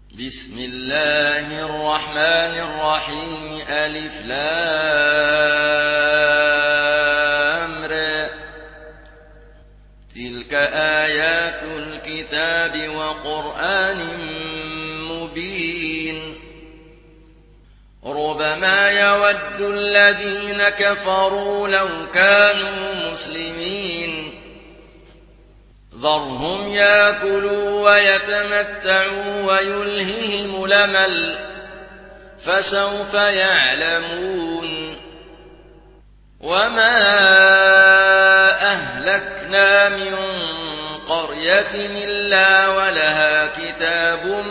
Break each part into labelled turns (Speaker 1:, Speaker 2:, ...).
Speaker 1: بسم الله الرحمن الرحيم ألف لام ر تلك آيات الكتاب وقرآن مبين ربما يود الذين كفروا لو كانوا مسلمين ذرهم يأكلوا ويتمتعوا ويلههم الأمل فسوف يعلمون وما أهلكنا من قرية إلا ولها كتاب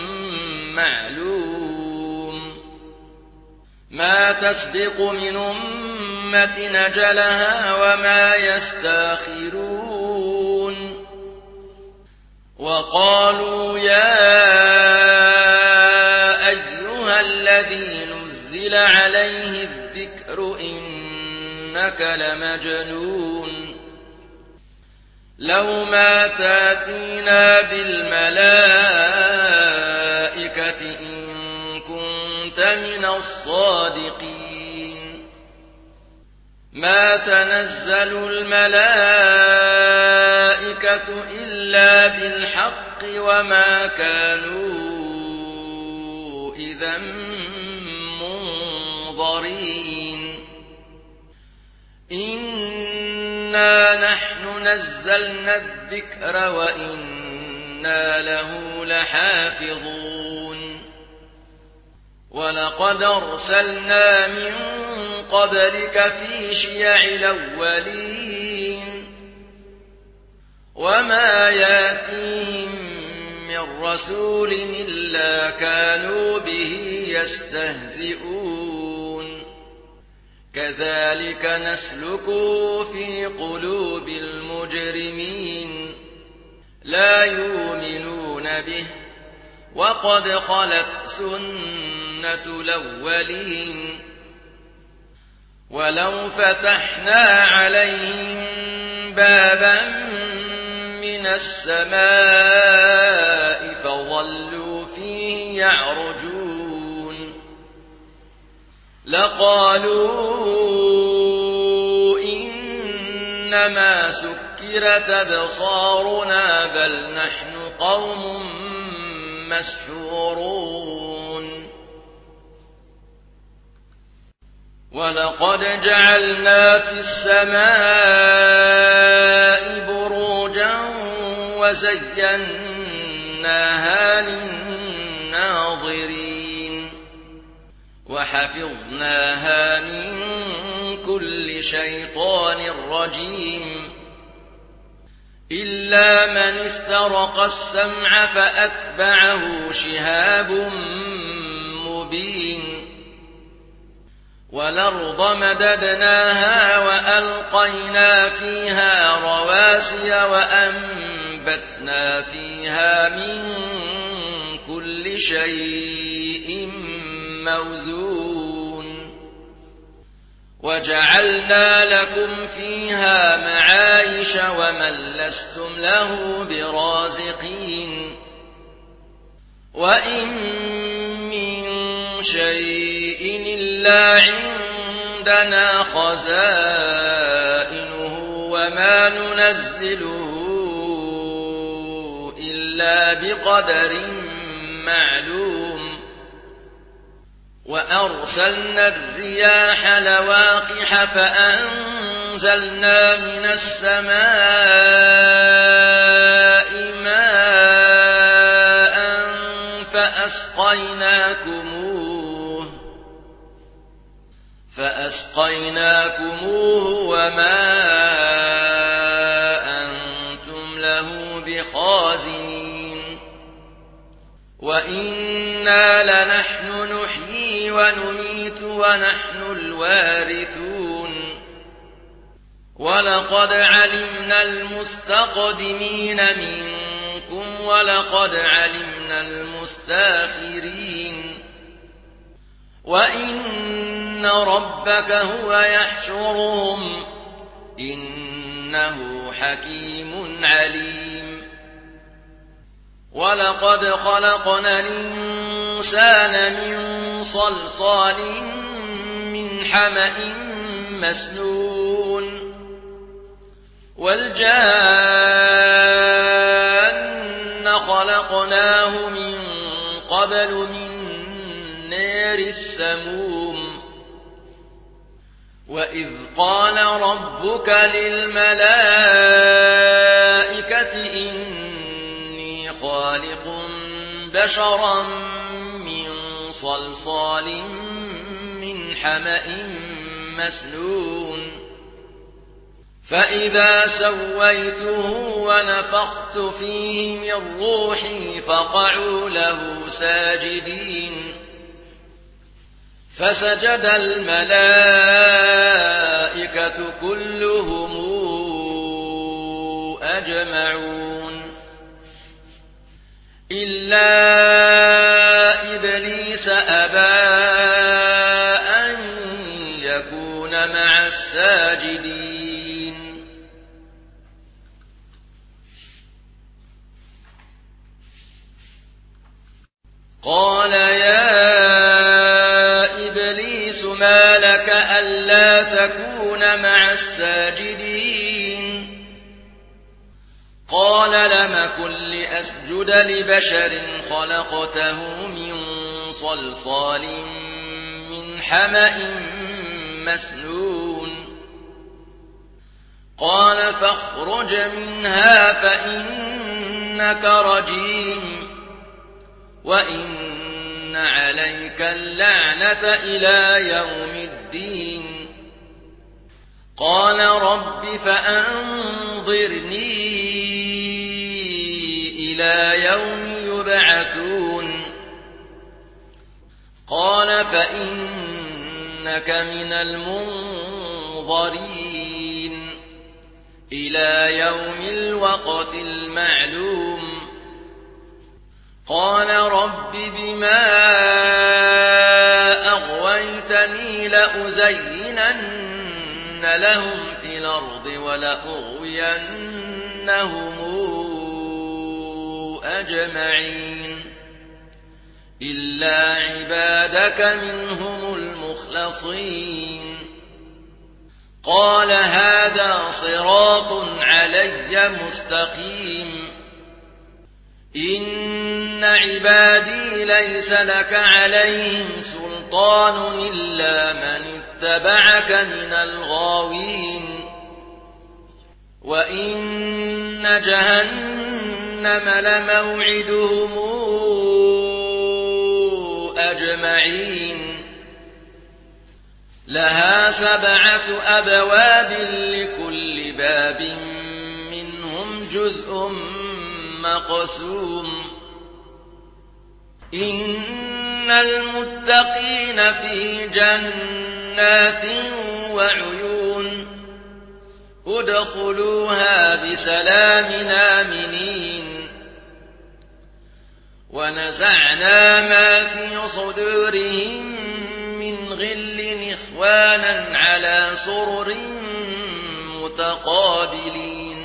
Speaker 1: معلوم ما تسبق من أمة أجلها وما يستأخرون وقالوا يا أيها الذي نزل عليه الذكر إنك لمجنون لو ما تاتينا بالملائكة إن كنت من الصادقين ما تنزل الملائكة إلا بالحق وما كانوا إذا منظرين إنا نحن نزلنا الذكر وإنا له لحافظون ولقد أرسلنا من قبلك في شيع الأولين وما ياتيهم من رسول إلا كانوا به يستهزئون كذلك نسلكه في قلوب المجرمين لا يؤمنون به وقد خلت سنة الأولين ولو فتحنا عليهم بابا من السماء فظلوا فيه يعرجون لقالوا إنما سكرت أبصارنا بل نحن قوم مسحورون ولقد جعلنا في السماء بروجا وزيناها للناظرين وحفظناها من كل شيطان رجيم إلا من استرق السمع فأتبعه شهاب مبين والأرض مددناها وألقينا فيها رواسي وأنبتنا فيها من كل شيء موزون وجعلنا لكم فيها معايش ومن لستم له برازقين وإن من شيء إلا عندنا خزائنه وما ننزله إلا بقدر معلوم وأرسلنا الرياح لواقح فأنزلنا من السماء ماء فأسقيناكموه وما أنتم له بخازنين وإنا لنحن نحيي ونميت ونحن الوارثون ولقد علمنا المستقدمين منكم ولقد علمنا المستأخرين وإن ربك هو يحشرهم إنه حكيم عليم ولقد خلقنا الإنسان من صلصال من حمأ مسنون والجان خلقناه من قبل من نار السموم وإذ قال ربك للملائكة إني خالق بشرا من صلصال من حمأ مسنون فإذا سويته ونفخت فيه من روحي فقعوا له ساجدين فسجد الملائكة كلهم أجمعون إلا إبليس أبى أن يكون مع الساجدين قال يا إبليس ما لك ألا تكون مع الساجدين قال لم كن لأسجد لبشر خلقته من صلصال من حمأ مسنون قال فاخرج منها فإنك رجيم وإن عليك اللعنة إلى يوم الدين قال رب فأنظرني إلى يوم يبعثون قال فإنك من المنظرين إلى يوم الوقت المعلوم قال رب بما أغويتني لأزينن لهم في الأرض ولأغوينهم أجمعين إلا عبادك منهم المخلصين قال هذا صراط علي مستقيم إن عبادي ليس لك عليهم سلطان إلا من اتبعك من الغاوين وإن جهنم لموعدهم أجمعين لها 7 أبواب لكل باب منهم جزء مقسوم إن المتقين في جنات وعيون ادخلوها بسلام آمنين ونزعنا ما في صدورهم من غل إخوانا على سرر متقابلين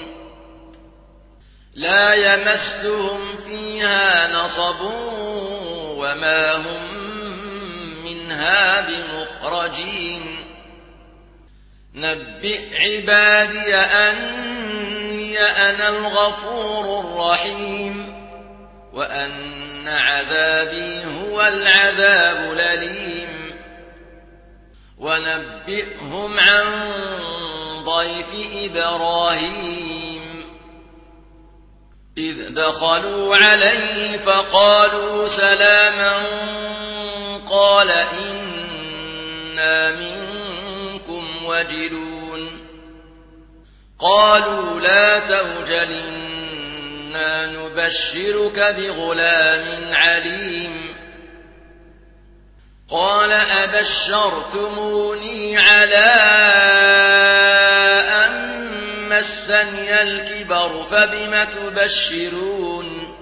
Speaker 1: لا يمسهم فيها نصب وما هم منها بمخرجين نبئ عبادي أني أنا الغفور الرحيم وأن عذابي هو العذاب الأليم ونبئهم عن ضيف إبراهيم إذ دخلوا عليه فقالوا سلاما قال إنا منكم وجلون قالوا لا توجل إنا نبشرك بغلام عليم قال أبشرتموني على أن مسني الكبر فبم تبشرون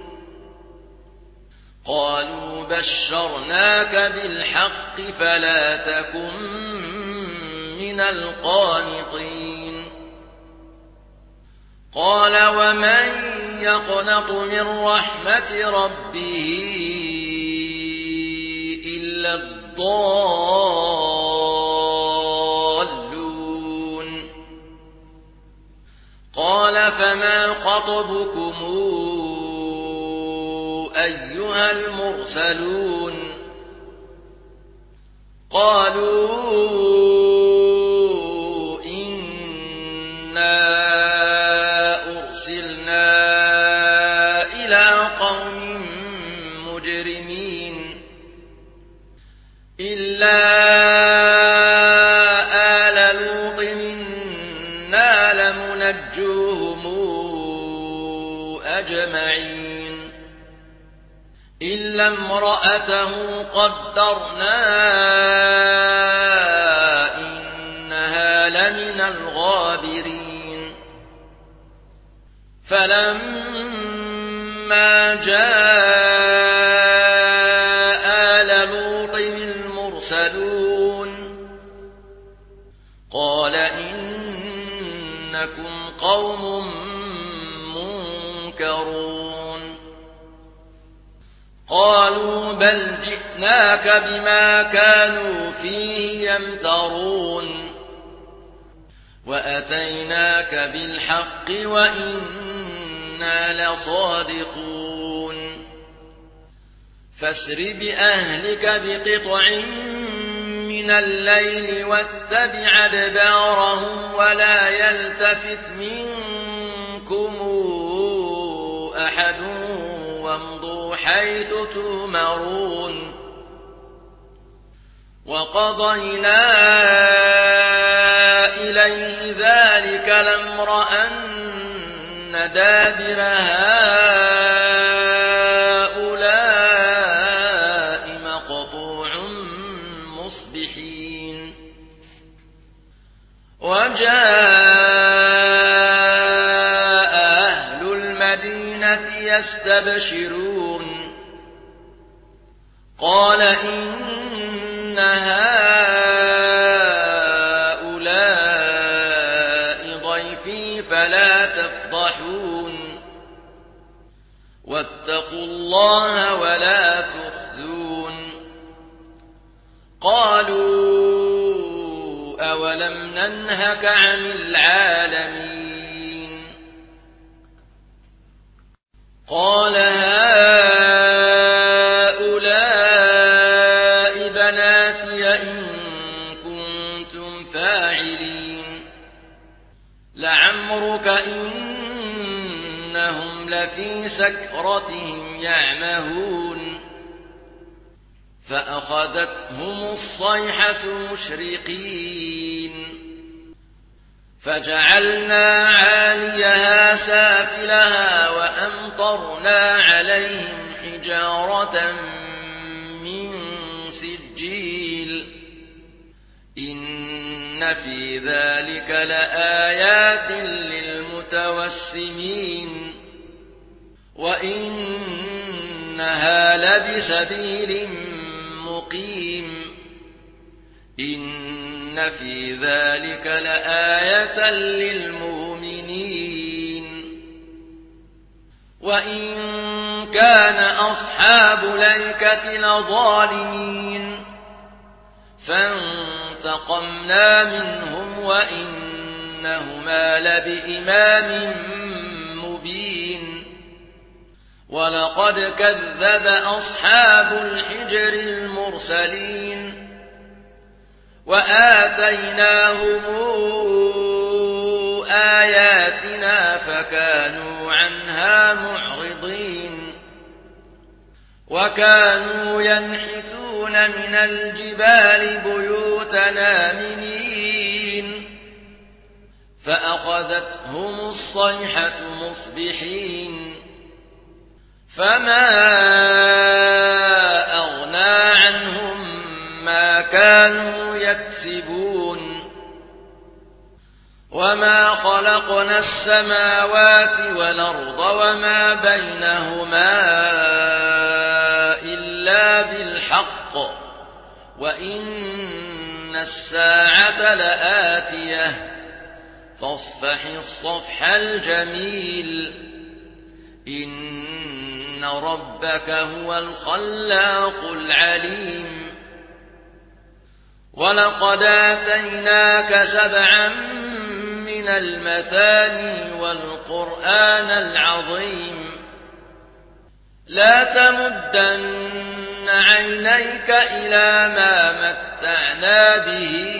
Speaker 1: قالوا بشرناك بالحق فلا تكن من القانطين قال ومن يقنط من رحمة ربه إلا الضالون قال فما خطبكم أيها المرسلون قالوا إنا أرسلنا إلى قوم مجرمين إلا آل لوط إنا لمنجوهم أجمعين إلا امرأته قدرنا إنها لمن الغابرين فلما جاء آل لوط المرسلون قال إنكم قوم منكرون قالوا بل جئناك بما كانوا فيه يمترون وأتيناك بالحق وإنا لصادقون فاسر بأهلك بقطع من الليل واتبع أدبارهم ولا يلتفت منكم أحد وامضوا حيث تؤمرون وقضينا إليه ذلك الأمر أن دابر هؤلاء مقطوع مصبحين وجاء أهل المدينة يستبشرون قال إن هؤلاء ضيفي فلا تفضحون واتقوا الله ولا تخزون قالوا أولم ننهك عن العالمين قال هؤلاء بناتي إن كنتم فاعلين لعمرك إنهم لفي سكرتهم يعمهون فأخذتهم الصيحة مشرقين فجعلنا عاليها سافلها وأمطرنا عليهم حجارة من سجيل إن في ذلك لآيات للمتوسمين وإنها لبسبيل مقيم إن في ذلك لآية للمؤمنين وإن كان أصحاب الأيكة لظالمين فانتقمنا منهم وإنهما لبإمام مبين ولقد كذب أصحاب الحجر المرسلين وآتيناهم آياتنا فكانوا عنها معرضين وكانوا ينحتون من الجبال بيوتنا آمنين فأخذتهم الصيحة مصبحين فما أغنى عنهم ما كانوا يكسبون وما خلقنا السماوات والأرض وما بينهما إلا بالحق وإن الساعة لآتية فاصفح الصفح الجميل إن ربك هو الخلاق العليم ولقد آتيناك 7 من المثاني والقرآن العظيم لا تمدن عينيك إلى ما متعنا به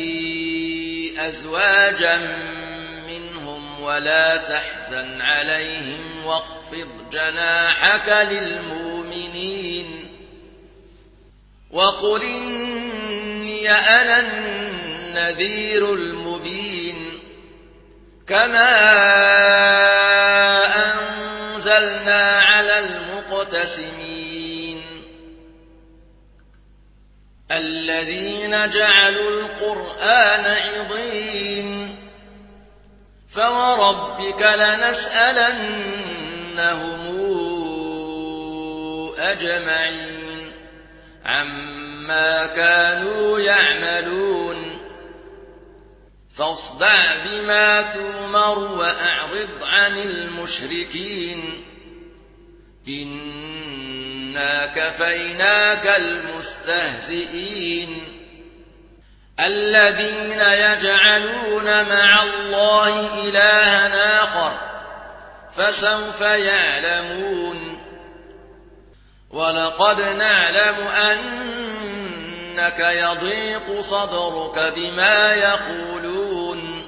Speaker 1: أزواجا منهم ولا تحزن عليهم واخفض جناحك للمؤمنين وقل إني أنا النذير المبين كما أنزلنا على المقتسمين الذين جعلوا القرآن عضين فوربك لنسألنهم أجمعين عما كانوا يعملون فاصدع بما تؤمر وأعرض عن المشركين إنا كفيناك المستهزئين الذين يجعلون مع الله إلها آخر فسوف يعلمون ولقد نعلم أنك يضيق صدرك بما يقولون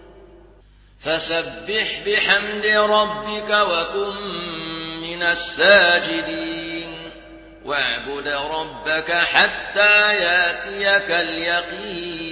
Speaker 1: فسبح بحمد ربك وكن من الساجدين واعبد ربك حتى يأتيك اليقين